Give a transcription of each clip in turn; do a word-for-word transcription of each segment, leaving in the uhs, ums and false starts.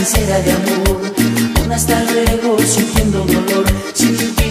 sincera de amor, un hasta luego sintiendo dolor sin ti.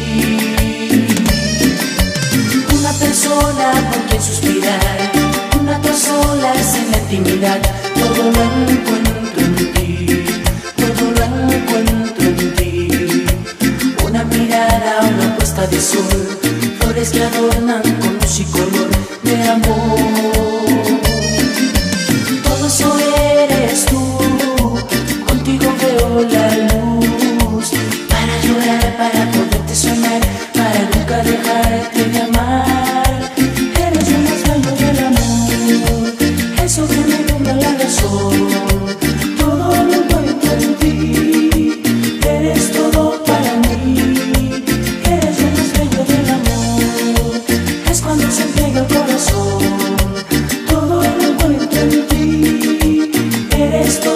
Una persona por quien suspirar, una tus solas en la intimidad, todo lo encuentro en ti, todo lo encuentro en ti. Una mirada, una puesta de sol, flores que adornan con luz y color de amor. Todo eso eres tú, contigo veo la luz, para llorar, para poderte soñar, para nunca dejarte de amar. Eres lo más bello del amor, eso que me nubla la razón, todo lo encuentro en ti, eres todo para mí. Eres lo más bello del amor, es cuando se entrega el corazón, todo lo encuentro en ti, eres todo.